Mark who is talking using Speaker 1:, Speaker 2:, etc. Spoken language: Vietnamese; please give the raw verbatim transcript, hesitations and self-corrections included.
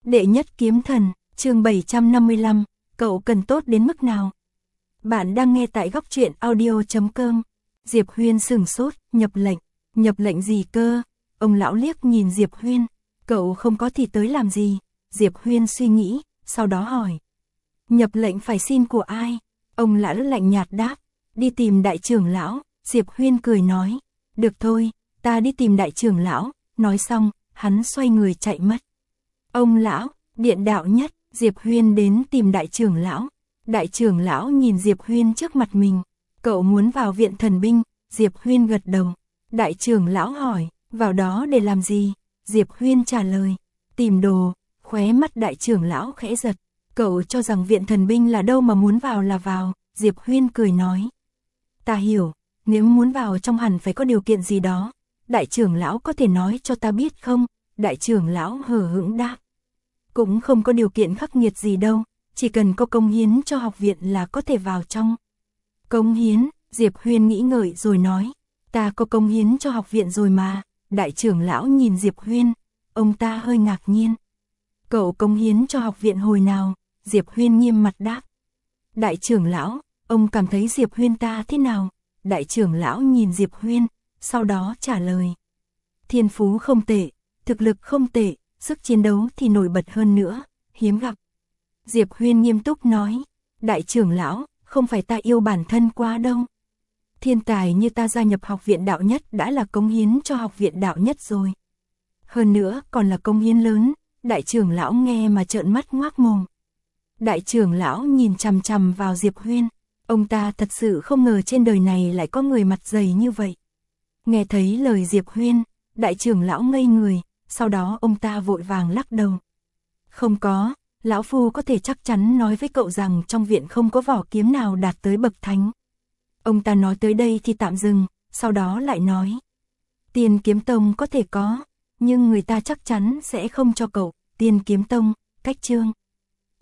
Speaker 1: Đệ nhất kiếm thần, chương bảy trăm năm mươi lăm, cậu cần tốt đến mức nào? Bạn đang nghe tại góc truyện audio chấm com. Diệp Huyên sửng sốt, nhập lệnh. Nhập lệnh gì cơ? Ông lão liếc nhìn Diệp Huyên. Cậu không có thì tới làm gì? Diệp Huyên suy nghĩ, sau đó hỏi. Nhập lệnh phải xin của ai? Ông lão lạnh nhạt đáp. Đi tìm đại trưởng lão. Diệp Huyên cười nói. Được thôi, ta đi tìm đại trưởng lão. Nói xong, hắn xoay người chạy mất. Ông lão, điện đạo nhất, Diệp Huyên đến tìm đại trưởng lão. Đại trưởng lão nhìn Diệp Huyên trước mặt mình. Cậu muốn vào viện thần binh? Diệp Huyên gật đầu. Đại trưởng lão hỏi, vào đó để làm gì? Diệp Huyên trả lời, tìm đồ. Khóe mắt đại trưởng lão khẽ giật. Cậu cho rằng viện thần binh là đâu mà muốn vào là vào. Diệp Huyên cười nói. Ta hiểu, nếu muốn vào trong hẳn phải có điều kiện gì đó. Đại trưởng lão có thể nói cho ta biết không? Đại trưởng lão hờ hững đáp. Cũng không có điều kiện khắc nghiệt gì đâu, chỉ cần có công hiến cho học viện là có thể vào trong. Công hiến, Diệp Huyên nghĩ ngợi rồi nói, ta có công hiến cho học viện rồi mà. Đại trưởng lão nhìn Diệp Huyên, ông ta hơi ngạc nhiên. Cậu công hiến cho học viện hồi nào? Diệp Huyên nghiêm mặt đáp. Đại trưởng lão, ông cảm thấy Diệp Huyên ta thế nào? Đại trưởng lão nhìn Diệp Huyên, sau đó trả lời. Thiên phú không tệ, thực lực không tệ, sức chiến đấu thì nổi bật hơn nữa, hiếm gặp. Diệp Huyên nghiêm túc nói, đại trưởng lão, không phải ta yêu bản thân quá đâu. Thiên tài như ta gia nhập học viện đạo nhất đã là cống hiến cho học viện đạo nhất rồi. Hơn nữa còn là cống hiến lớn, đại trưởng lão nghe mà trợn mắt ngoác mồm. Đại trưởng lão nhìn chằm chằm vào Diệp Huyên, ông ta thật sự không ngờ trên đời này lại có người mặt dày như vậy. Nghe thấy lời Diệp Huyên, đại trưởng lão ngây người. Sau đó ông ta vội vàng lắc đầu. Không có, lão phu có thể chắc chắn nói với cậu rằng trong viện không có vỏ kiếm nào đạt tới bậc thánh. Ông ta nói tới đây thì tạm dừng, sau đó lại nói. Tiên kiếm tông có thể có, nhưng người ta chắc chắn sẽ không cho cậu. Tiên kiếm tông, cách chương.